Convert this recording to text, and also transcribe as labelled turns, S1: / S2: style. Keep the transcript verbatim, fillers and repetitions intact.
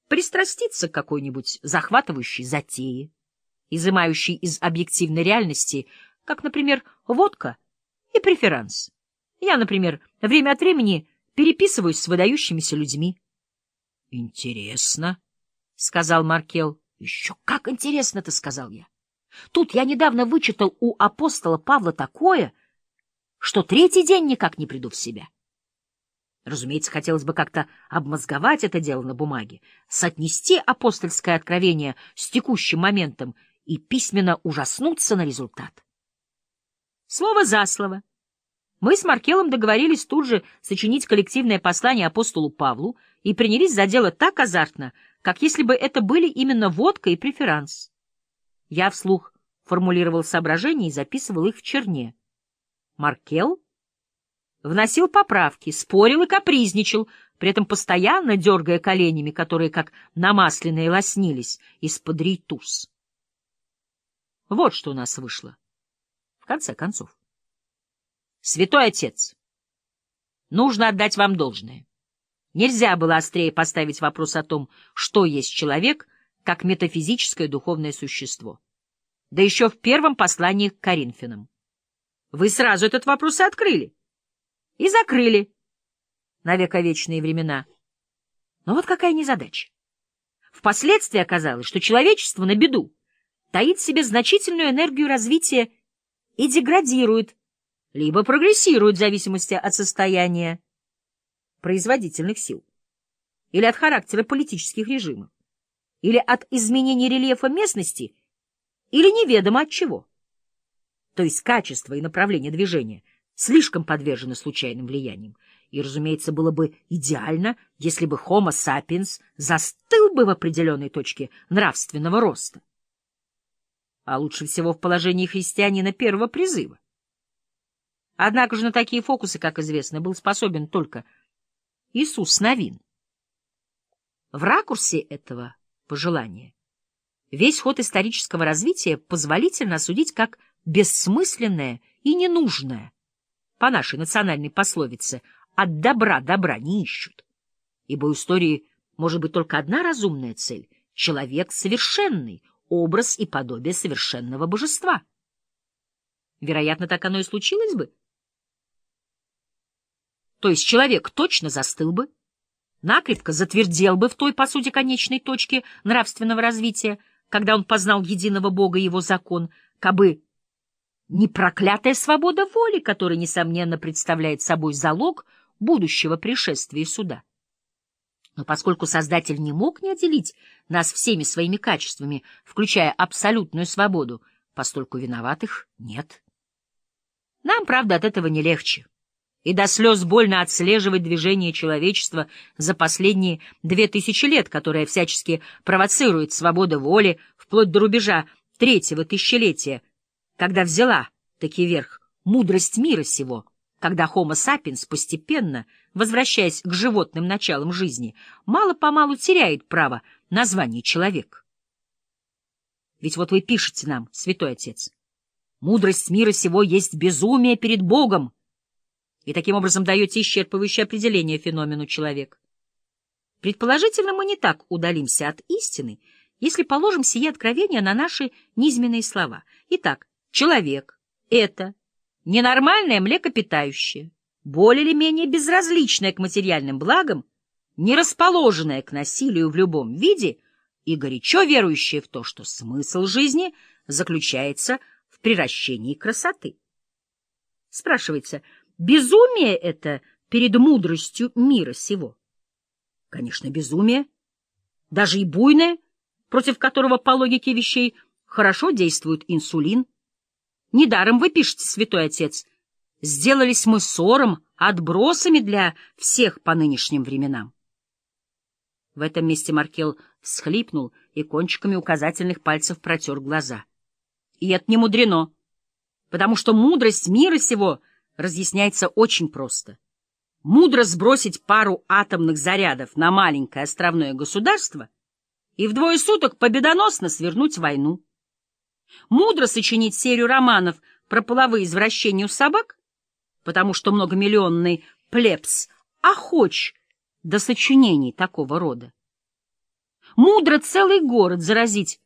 S1: пристраститься к какой-нибудь захватывающей затее, изымающей из объективной реальности, как, например, водка и преферанс. Я, например, время от времени переписываюсь с выдающимися людьми. — Интересно, — сказал Маркел. — Еще как интересно-то, — сказал я. Тут я недавно вычитал у апостола Павла такое, что третий день никак не приду в себя. Разумеется, хотелось бы как-то обмозговать это дело на бумаге, соотнести апостольское откровение с текущим моментом и письменно ужаснуться на результат. Слово за слово. Мы с Маркелом договорились тут же сочинить коллективное послание апостолу Павлу и принялись за дело так азартно, как если бы это были именно водка и преферанс. Я вслух формулировал соображения и записывал их в черне. Маркел вносил поправки, спорил и капризничал, при этом постоянно дергая коленями, которые, как намасленные, лоснились из-под рейтуз. Вот что у нас вышло. В конце концов. Святой Отец, нужно отдать вам должное. Нельзя было острее поставить вопрос о том, что есть человек, как метафизическое духовное существо. Да еще в первом послании к Коринфянам. Вы сразу этот вопрос и открыли. И закрыли на вековечные времена. Но вот какая незадача. Впоследствии оказалось, что человечество на беду таит в себе значительную энергию развития и деградирует, либо прогрессирует в зависимости от состояния производительных сил, или от характера политических режимов, или от изменения рельефа местности, или неведомо от чего. То есть качество и направление движения слишком подвержены случайным влияниям, и, разумеется, было бы идеально, если бы Homo sapiens застыл бы в определенной точке нравственного роста. А лучше всего в положении христианина первого призыва. Однако же на такие фокусы, как известно, был способен только Иисус Навин. В ракурсе этого пожелания весь ход исторического развития позволительно осудить как бессмысленное и ненужное, по нашей национальной пословице «от добра добра не ищут», ибо у истории может быть только одна разумная цель — человек совершенный, образ и подобие совершенного божества. Вероятно, так оно и случилось бы. То есть человек точно застыл бы, накрепко затвердел бы в той, по сути, конечной точке нравственного развития, когда он познал единого Бога и его закон, кабы не проклятая свобода воли, которая, несомненно, представляет собой залог будущего пришествия и суда. Но поскольку Создатель не мог не отделить нас всеми своими качествами, включая абсолютную свободу, постольку виноватых нет. Нам, правда, от этого не легче. И до слез больно отслеживать движение человечества за последние две тысячи лет, которое всячески провоцирует свобода воли вплоть до рубежа третьего тысячелетия, когда взяла таки верх мудрость мира сего, когда Homo sapiens постепенно, возвращаясь к животным началам жизни, мало-помалу теряет право на звание человек. Ведь вот вы пишете нам, Святой Отец, мудрость мира сего есть безумие перед Богом, и таким образом даете исчерпывающее определение феномену человек. Предположительно, мы не так удалимся от истины, если положим сие откровение на наши низменные слова. Итак, человек — это ненормальное млекопитающее, более или менее безразличное к материальным благам, не расположенное к насилию в любом виде и горячо верующее в то, что смысл жизни заключается в приращении красоты. Спрашивается, безумие это перед мудростью мира сего? Конечно, безумие, даже и буйное, против которого по логике вещей хорошо действует инсулин. Недаром вы пишете, Святой Отец, сделались мы ссором, отбросами для всех по нынешним временам. В этом месте Маркел всхлипнул и кончиками указательных пальцев протер глаза. И это не мудрено, потому что мудрость мира сего разъясняется очень просто. Мудро сбросить пару атомных зарядов на маленькое островное государство и в двое суток победоносно свернуть войну. Мудро сочинить серию романов про половые извращения у собак, потому что многомиллионный плебс охоч до сочинений такого рода. Мудро целый город заразить